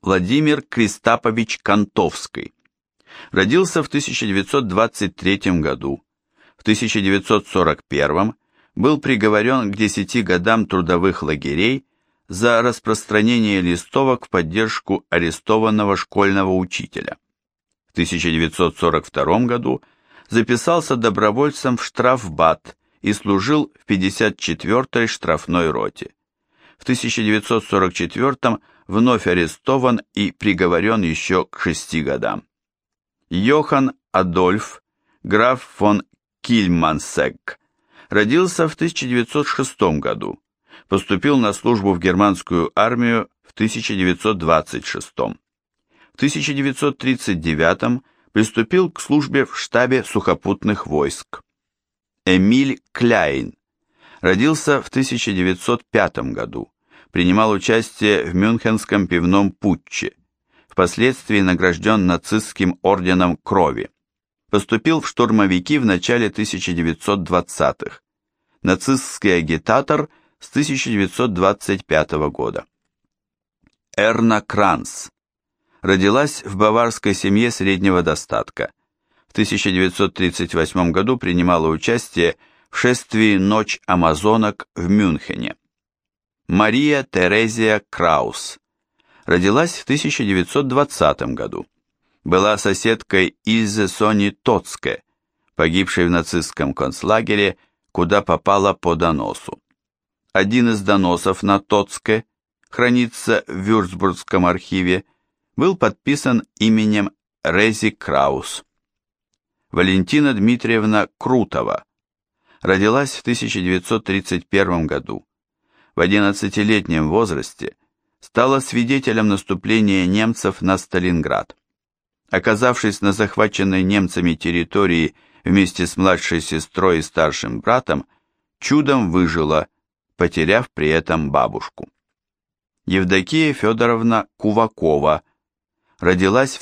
Владимир Кристапович Кантовский. Родился в 1923 году. В 1941 был приговорен к 10 годам трудовых лагерей за распространение листовок в поддержку арестованного школьного учителя. В 1942 году записался добровольцем в штрафбат и служил в 54-й штрафной роте. В 1944 вновь арестован и приговорен еще к 6 годам. Йохан Адольф, граф фон Кильмансегг, родился в 1906 году, поступил на службу в германскую армию в 1926. В 1939 приступил к службе в штабе сухопутных войск. Эмиль Кляйн родился в 1905 году, принимал участие в Мюнхенском пивном путче, впоследствии награжден нацистским орденом Крови. Поступил в штурмовики в начале 1920-х. Нацистский агитатор с 1925 года. Эрна Кранц родилась в баварской семье среднего достатка. В 1938 году принимала участие в шествии «Ночь амазонок» в Мюнхене. Мария Терезия Краус родилась в 1920 году. Была соседкой Ильзы Сони Тоцке, погибшей в нацистском концлагере, куда попала по доносу. Один из доносов на Тоцке, хранится в Вюрцбургском архиве, был подписан именем Рези Краус. Валентина Дмитриевна Крутова родилась в 1931 году. В 11-летнем возрасте стала свидетелем наступления немцев на Сталинград. Оказавшись на захваченной немцами территории вместе с младшей сестрой и старшим братом, чудом выжила, потеряв при этом бабушку. Евдокия Федоровна Кувакова родилась в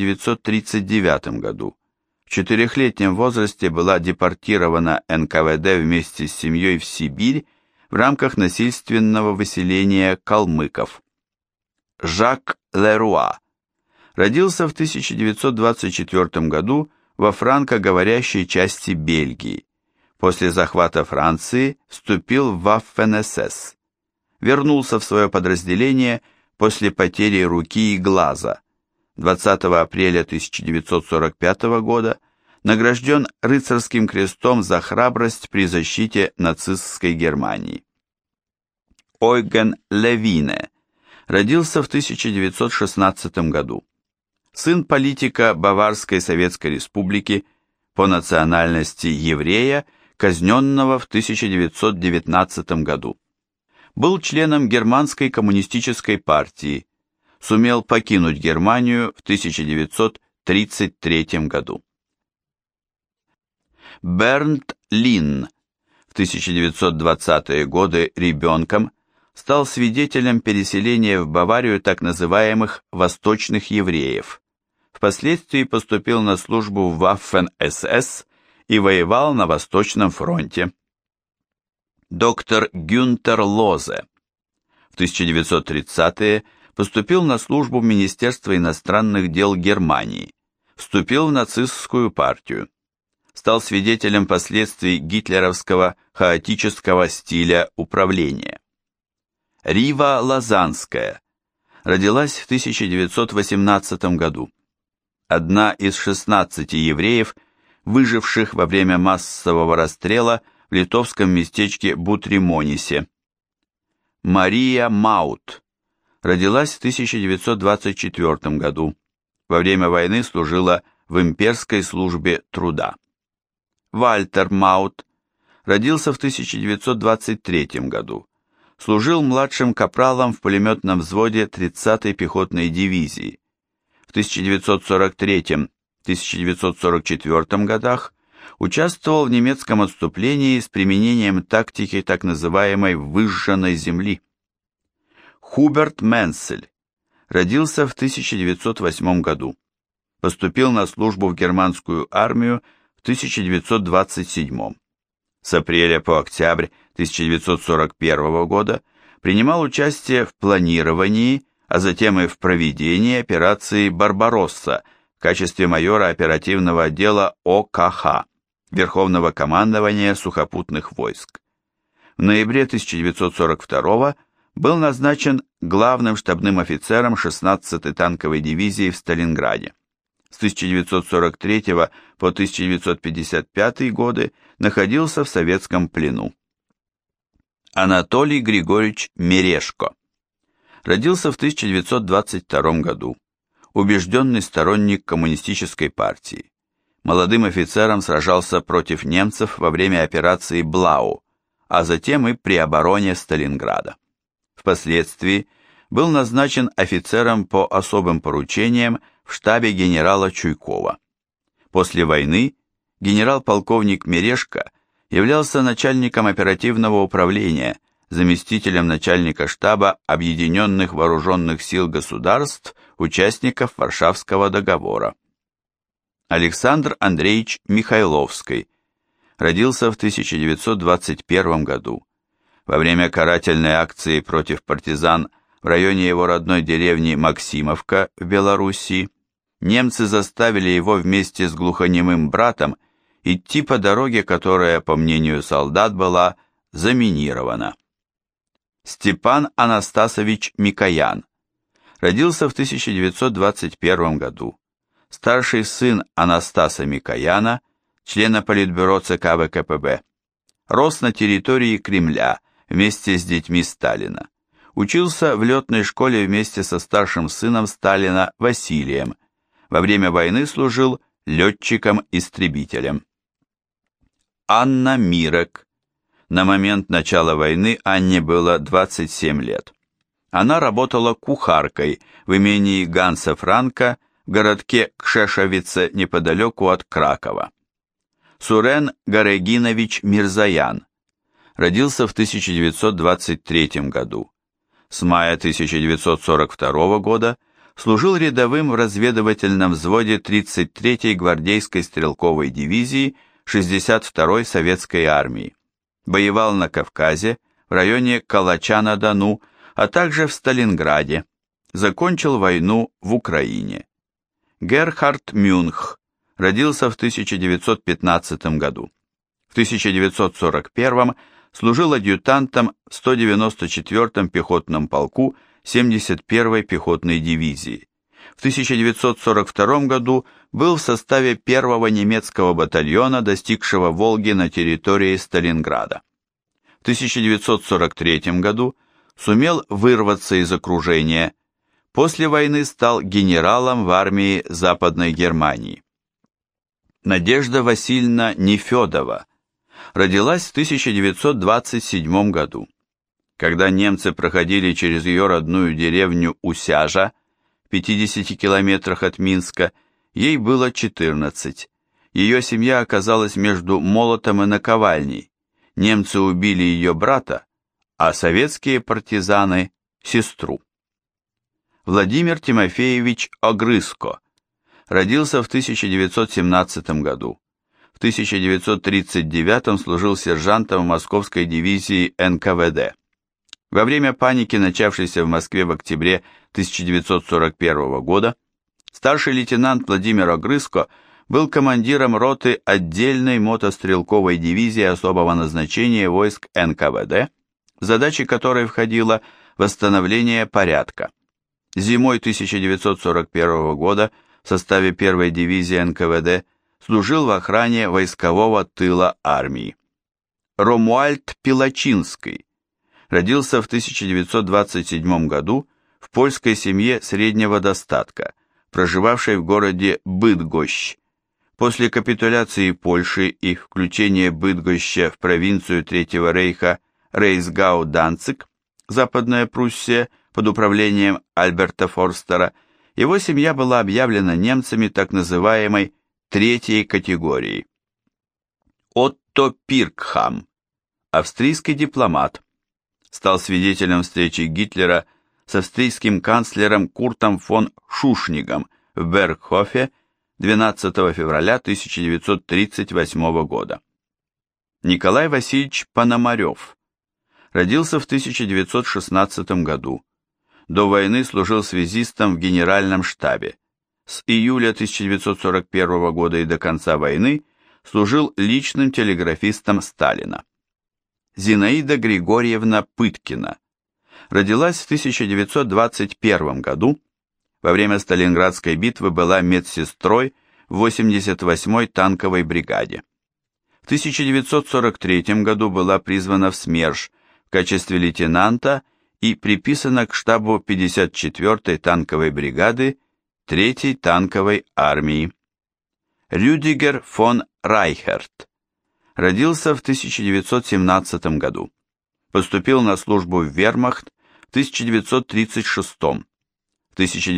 1939 году. В 4-летнем возрасте была депортирована НКВД вместе с семьей в Сибирь в рамках насильственного выселения калмыков. Жак Леруа родился в 1924 году во франкоговорящей части Бельгии. После захвата Франции вступил в Waffen-СС. Вернулся в свое подразделение после потери руки и глаза. 20 апреля 1945 года награжден рыцарским крестом за храбрость при защите нацистской Германии. Ойген Левине родился в 1916 году. Сын политика Баварской Советской Республики, по национальности еврея, казненного в 1919 году. Был членом Германской коммунистической партии, сумел покинуть Германию в 1933 году. Бернт Линн в 1920-е годы ребенком стал свидетелем переселения в Баварию так называемых «восточных евреев». Впоследствии поступил на службу в Waffen-СС и воевал на Восточном фронте. Доктор Гюнтер Лозе в 1930-е поступил на службу в Министерство иностранных дел Германии, вступил в нацистскую партию, стал свидетелем последствий гитлеровского хаотического стиля управления. Рива Лозанская родилась в 1918 году. Одна из 16 евреев, выживших во время массового расстрела в литовском местечке Бутримонисе. Мария Маут родилась в 1924 году. Во время войны служила в имперской службе труда. Вальтер Маут родился в 1923 году. Служил младшим капралом в пулеметном взводе 30-й пехотной дивизии. В 1943-1944 годах участвовал в немецком отступлении с применением тактики так называемой «выжженной земли». Хуберт Менцель родился в 1908 году. Поступил на службу в германскую армию в 1927. С апреля по октябрь 1941 года принимал участие в планировании, а затем и в проведении операции «Барбаросса» в качестве майора оперативного отдела ОКХ, Верховного командования сухопутных войск. В ноябре 1942 был назначен главным штабным офицером 16-й танковой дивизии в Сталинграде. С 1943 по 1955 годы находился в советском плену. Анатолий Григорьевич Мережко. Родился в 1922 году. Убежденный сторонник коммунистической партии. Молодым офицером сражался против немцев во время операции «Блау», а затем и при обороне Сталинграда. Впоследствии был назначен офицером по особым поручениям в штабе генерала Чуйкова. После войны генерал-полковник Мережко являлся начальником оперативного управления, заместителем начальника штаба Объединенных Вооруженных Сил Государств, участников Варшавского договора. Александр Андреевич Михайловский. Родился в 1921 году. Во время карательной акции против партизан в районе его родной деревни Максимовка в Белоруссии немцы заставили его вместе с глухонемым братом идти по дороге, которая, по мнению солдат, была заминирована. Степан Анастасович Микоян. Родился в 1921 году. Старший сын Анастаса Микояна, члена Политбюро ЦК ВКПБ. Рос на территории Кремля вместе с детьми Сталина. Учился в летной школе вместе со старшим сыном Сталина Василием. Во время войны служил летчиком-истребителем. Анна Мирек. На момент начала войны Анне было 27 лет. Она работала кухаркой в имении Ганса Франка в городке Кшешовице неподалеку от Кракова. Сурен Гарегинович Мирзаян. Родился в 1923 году. С мая 1942 года служил рядовым в разведывательном взводе 33-й гвардейской стрелковой дивизии 62-й советской армии. Воевал на Кавказе, в районе Калача-на-Дону, а также в Сталинграде. Закончил войну в Украине. Герхард Мюнх. Родился в 1915 году. В 1941 служил адъютантом в 194-м пехотном полку 71-й пехотной дивизии. В 1942 году был в составе первого немецкого батальона, достигшего Волги на территории Сталинграда. В 1943 году сумел вырваться из окружения. После войны стал генералом в армии Западной Германии. Надежда Васильевна Нефедова родилась в 1927 году. Когда немцы проходили через ее родную деревню Усяжа, в 50 километрах от Минска, ей было 14. Ее семья оказалась между молотом и наковальней. Немцы убили ее брата, а советские партизаны – сестру. Владимир Тимофеевич Огрызко. Родился в 1917 году. В 1939 служил сержантом в Московской дивизии НКВД. Во время паники, начавшейся в Москве в октябре 1941 года, старший лейтенант Владимир Огрызко был командиром роты отдельной мотострелковой дивизии особого назначения войск НКВД, в задачи которой входило восстановление порядка. Зимой 1941 года в составе 1-й дивизии НКВД служил в охране войскового тыла армии. Ромуальд Пилачинский. Родился в 1927 году в польской семье среднего достатка, проживавшей в городе Быдгощ. После капитуляции Польши и включения Быдгоща в провинцию Третьего рейха Рейсгау-Данциг, Западная Пруссия, под управлением Альберта Форстера, его семья была объявлена немцами так называемой третьей категории. Отто Пиркхам, австрийский дипломат, стал свидетелем встречи Гитлера с австрийским канцлером Куртом фон Шушнигом в Бергхофе 12 февраля 1938 года. Николай Васильевич Пономарев. Родился в 1916 году. До войны служил связистом в Генеральном штабе. С июля 1941 года и до конца войны служил личным телеграфистом Сталина. Зинаида Григорьевна Пыткина родилась в 1921 году. Во время Сталинградской битвы была медсестрой в 88-й танковой бригаде. В 1943 году была призвана в СМЕРШ в качестве лейтенанта и приписана к штабу 54-й танковой бригады 3-й танковой армии. Рюдигер фон Райхерт родился в 1917 году. Поступил на службу в вермахт в 1936. В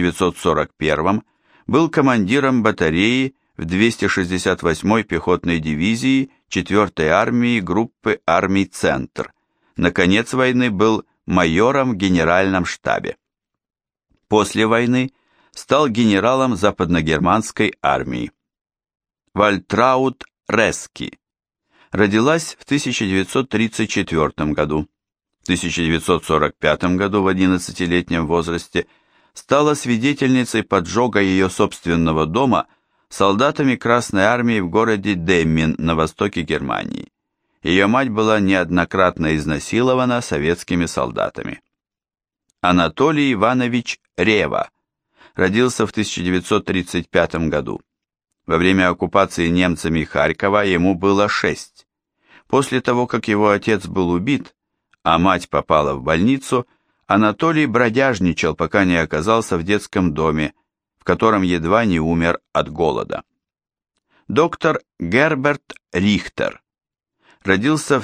1941 был командиром батареи в 268-й пехотной дивизии 4-й армии группы армий «Центр». На конец войны был майором в Генеральном штабе. После войны стал генералом западногерманской армии. Вальтраут Рески родилась в 1934 году. В 1945 году в 11-летнем возрасте стала свидетельницей поджога ее собственного дома солдатами Красной армии в городе Деммин на востоке Германии. Ее мать была неоднократно изнасилована советскими солдатами. Анатолий Иванович Рева родился в 1935 году. Во время оккупации немцами Харькова ему было 6. После того, как его отец был убит, а мать попала в больницу, Анатолий бродяжничал, пока не оказался в детском доме, в котором едва не умер от голода. Доктор Герберт Рихтер родился в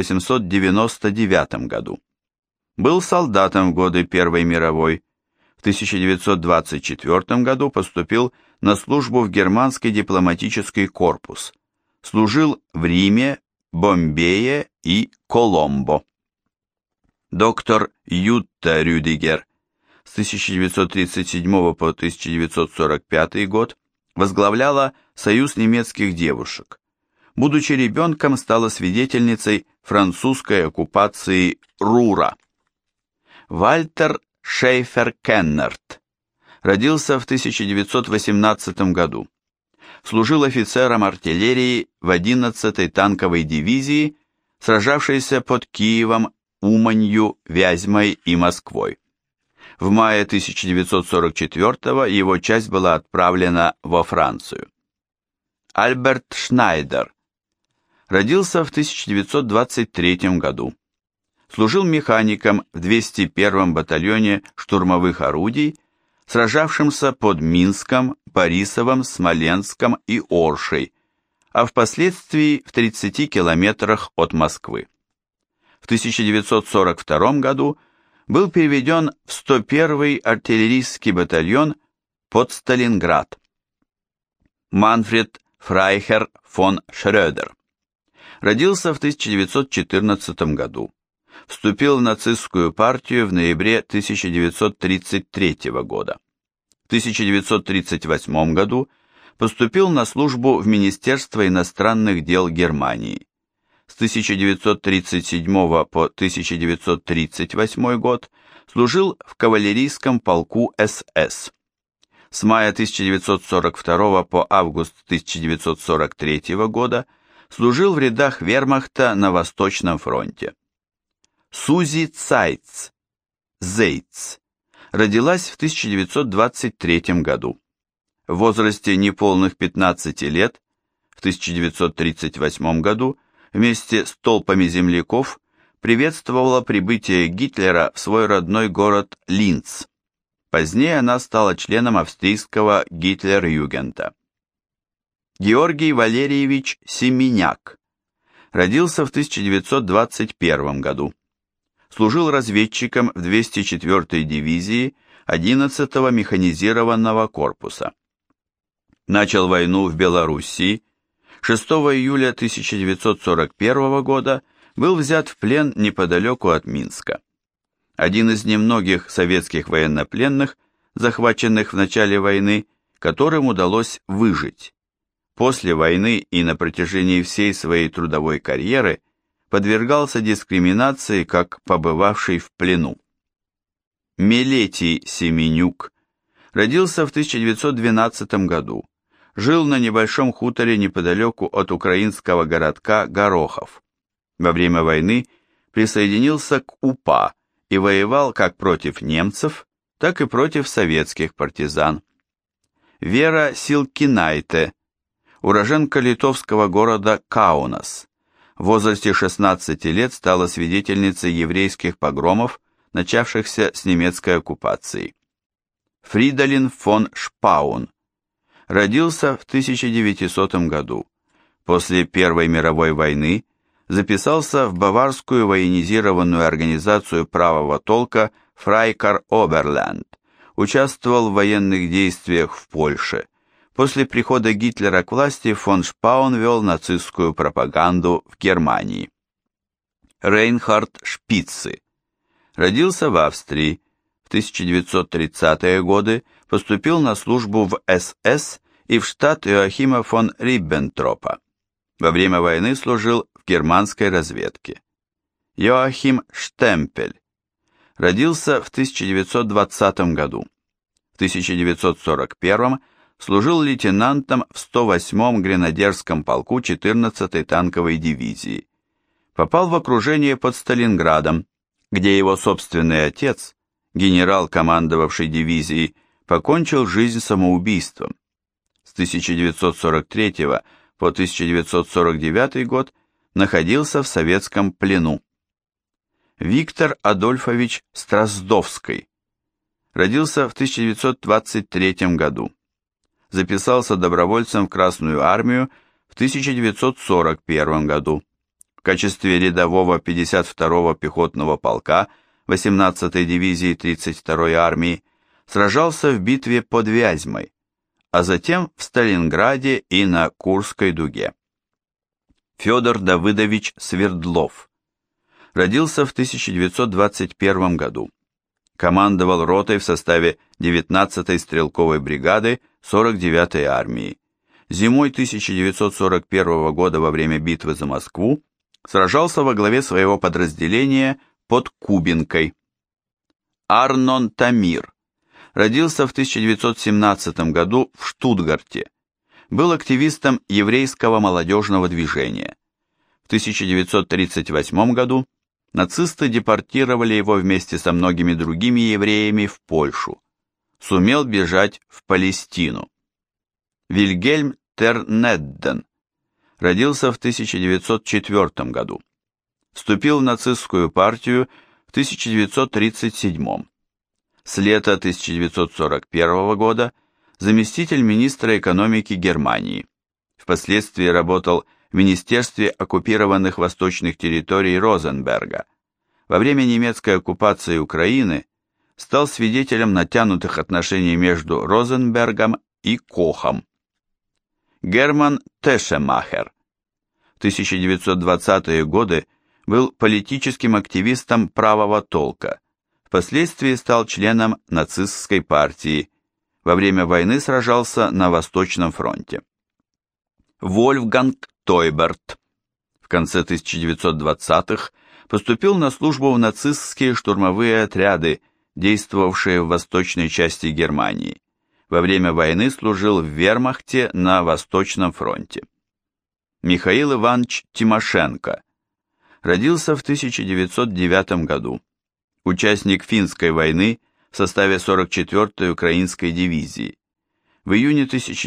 1899 году. Был солдатом в годы Первой мировой. В 1924 году поступил на службу в германский дипломатический корпус. Служил в Риме, Бомбее и Коломбо. Доктор Ютта Рюдигер с 1937 по 1945 год возглавляла Союз немецких девушек. Будучи ребенком, стала свидетельницей французской оккупации Рура. Вальтер Шейфер-Кеннерт родился в 1918 году. Служил офицером артиллерии в 11-й танковой дивизии, сражавшейся под Киевом, Уманью, Вязьмой и Москвой. В мае 1944 его часть была отправлена во Францию. Альберт Шнайдер родился в 1923 году. Служил механиком в 201-м батальоне штурмовых орудий, сражавшимся под Минском, Борисовым, Смоленском и Оршей, а впоследствии в 30 километрах от Москвы. В 1942 году был переведен в 101-й артиллерийский батальон под Сталинград. Манфред Фрайхер фон Шрёдер родился в 1914 году. Вступил в нацистскую партию в ноябре 1933 года. В 1938 году поступил на службу в Министерство иностранных дел Германии. С 1937 по 1938 год служил в кавалерийском полку СС. С мая 1942 по август 1943 года служил в рядах вермахта на Восточном фронте. Сузи Цайц, Зейц, родилась в 1923 году. В возрасте неполных 15 лет, в 1938 году, вместе с толпами земляков приветствовала прибытие Гитлера в свой родной город Линц. Позднее она стала членом австрийского Гитлер-Югента. Георгий Валерьевич Семеняк родился в 1921 году. Служил разведчиком в 204-й дивизии 11-го механизированного корпуса. Начал войну в Белоруссии. 6 июля 1941 года был взят в плен неподалеку от Минска. Один из немногих советских военнопленных, захваченных в начале войны, которым удалось выжить. После войны и на протяжении всей своей трудовой карьеры подвергался дискриминации как побывавший в плену. Мелетий Семенюк родился в 1912 году. Жил на небольшом хуторе неподалеку от украинского городка Горохов. Во время войны присоединился к УПА и воевал как против немцев, так и против советских партизан. Вера Силкинайте, уроженка литовского города Каунас, в возрасте 16 лет стала свидетельницей еврейских погромов, начавшихся с немецкой оккупацией. Фридолин фон Шпаун родился в 1900 году. После Первой мировой войны записался в баварскую военизированную организацию правого толка Фрайкар Оберлянд, участвовал в военных действиях в Польше. После прихода Гитлера к власти фон Шпаун вел нацистскую пропаганду в Германии. Рейнхард Шпицы родился в Австрии. В 1930-е годы поступил на службу в СС и в штат Иоахима фон Риббентропа. Во время войны служил в германской разведке. Йоахим Штемпель родился в 1920 году. В 1941 служил лейтенантом в 108-м гренадерском полку 14-й танковой дивизии. Попал в окружение под Сталинградом, где его собственный отец, генерал, командовавший дивизией, покончил жизнь самоубийством. С 1943 по 1949 год находился в советском плену. Виктор Адольфович Строздовский родился в 1923 году. Записался добровольцем в Красную армию в 1941 году. В качестве рядового 52-го пехотного полка 18-й дивизии 32-й армии сражался в битве под Вязьмой, а затем в Сталинграде и на Курской дуге. Федор Давыдович Свердлов родился в 1921 году. Командовал ротой в составе 19-й стрелковой бригады 49-й армии. Зимой 1941 года во время битвы за Москву сражался во главе своего подразделения под Кубинкой. Арнон Тамир родился в 1917 году в Штутгарте. Был активистом еврейского молодежного движения. В 1938 году нацисты депортировали его вместе со многими другими евреями в Польшу. Сумел бежать в Палестину. Вильгельм Тернедден родился в 1904 году. Вступил в нацистскую партию в 1937. С лета 1941 года заместитель министра экономики Германии. Впоследствии работал в Министерстве оккупированных восточных территорий Розенберга. Во время немецкой оккупации Украины стал свидетелем натянутых отношений между Розенбергом и Кохом. Герман Тешемахер в 1920-е годы был политическим активистом правого толка, впоследствии стал членом нацистской партии, во время войны сражался на Восточном фронте. Вольфганг Тойберт в конце 1920-х поступил на службу в нацистские штурмовые отряды, действовавшие в восточной части Германии. Во время войны служил в вермахте на Восточном фронте. Михаил Иванович Тимошенко родился в 1909 году. Участник финской войны в составе 44-й украинской дивизии. В июне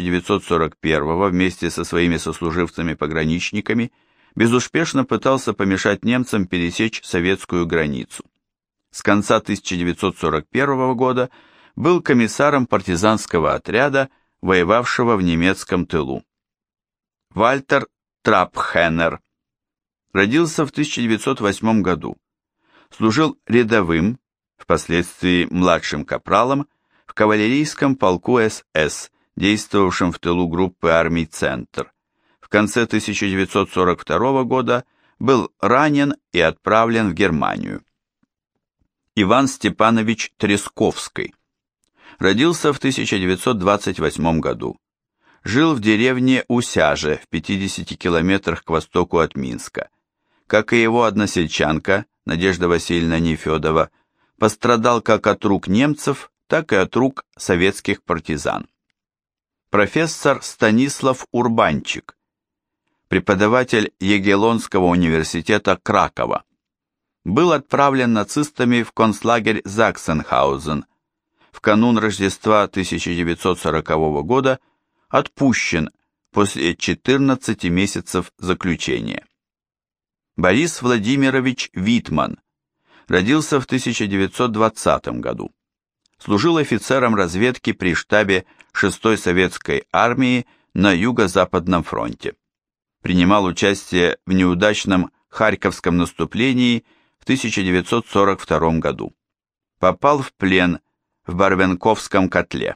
1941 вместе со своими сослуживцами-пограничниками безуспешно пытался помешать немцам пересечь советскую границу. С конца 1941 года был комиссаром партизанского отряда, воевавшего в немецком тылу. Вальтер Трапхенер родился в 1908 году. Служил рядовым, впоследствии младшим капралом, в кавалерийском полку СС, действовавшем в тылу группы армий «Центр». В конце 1942 года был ранен и отправлен в Германию. Иван Степанович Тресковский родился в 1928 году. Жил в деревне Усяже в 50 километрах к востоку от Минска. Как и его односельчанка Надежда Васильевна Нефедова, пострадал как от рук немцев, так и от рук советских партизан. Профессор Станислав Урбанчик, преподаватель Ягеллонского университета Кракова, был отправлен нацистами в концлагерь Заксенхаузен. В канун Рождества 1940 года отпущен после 14 месяцев заключения. Борис Владимирович Витман родился в 1920 году. Служил офицером разведки при штабе 6-й советской армии на Юго-Западном фронте. Принимал участие в неудачном Харьковском наступлении в 1942 году. Попал в плен в Барвенковском котле.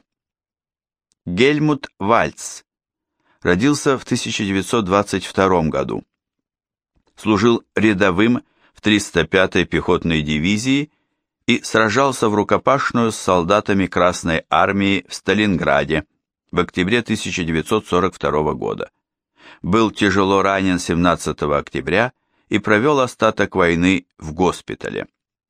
Гельмут Вальц родился в 1922 году. Служил рядовым в 305-й пехотной дивизии и сражался в рукопашную с солдатами Красной армии в Сталинграде в октябре 1942 года. Был тяжело ранен 17 октября и провел остаток войны в госпитале.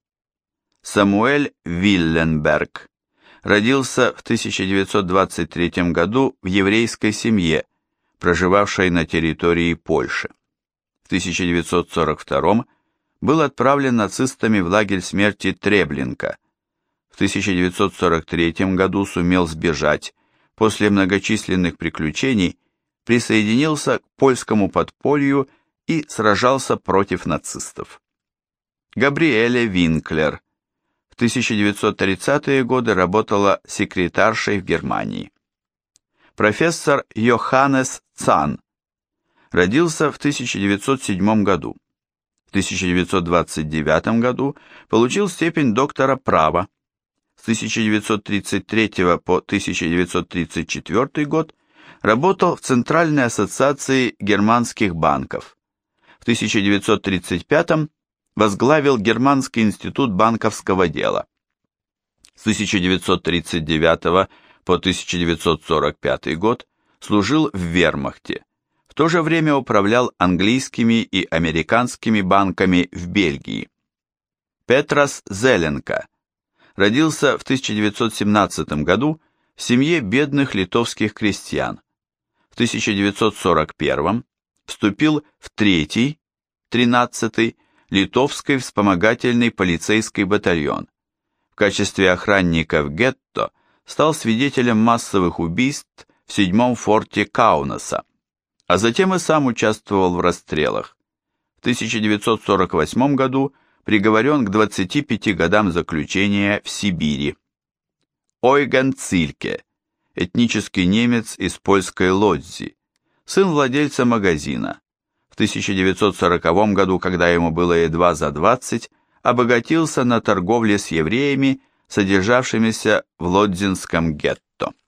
Самуэль Вилленберг родился в 1923 году в еврейской семье, проживавшей на территории Польши. В 1942 был отправлен нацистами в лагерь смерти Треблинка. В 1943 году сумел сбежать, после многочисленных приключений присоединился к польскому подполью и сражался против нацистов. Габриэле Винклер в 1930-е годы работала секретаршей в Германии. Профессор Йоханнес Цан родился в 1907 году. В 1929 году получил степень доктора права. С 1933 по 1934 год работал в Центральной ассоциации германских банков. В 1935 возглавил Германский институт банковского дела. С 1939 по 1945 год служил в вермахте. В то же время управлял английскими и американскими банками в Бельгии. Петрас Зеленко родился в 1917 году в семье бедных литовских крестьян. В 1941 вступил в 3-й, 13-й литовский вспомогательный полицейский батальон. В качестве охранника в гетто стал свидетелем массовых убийств в 7-м форте Каунаса, а затем и сам участвовал в расстрелах. В 1948 году приговорен к 25 годам заключения в Сибири. Ойген Цильке, этнический немец из польской Лодзи, сын владельца магазина. В 1940 году, когда ему было едва за 20, обогатился на торговле с евреями, содержавшимися в Лодзинском гетто.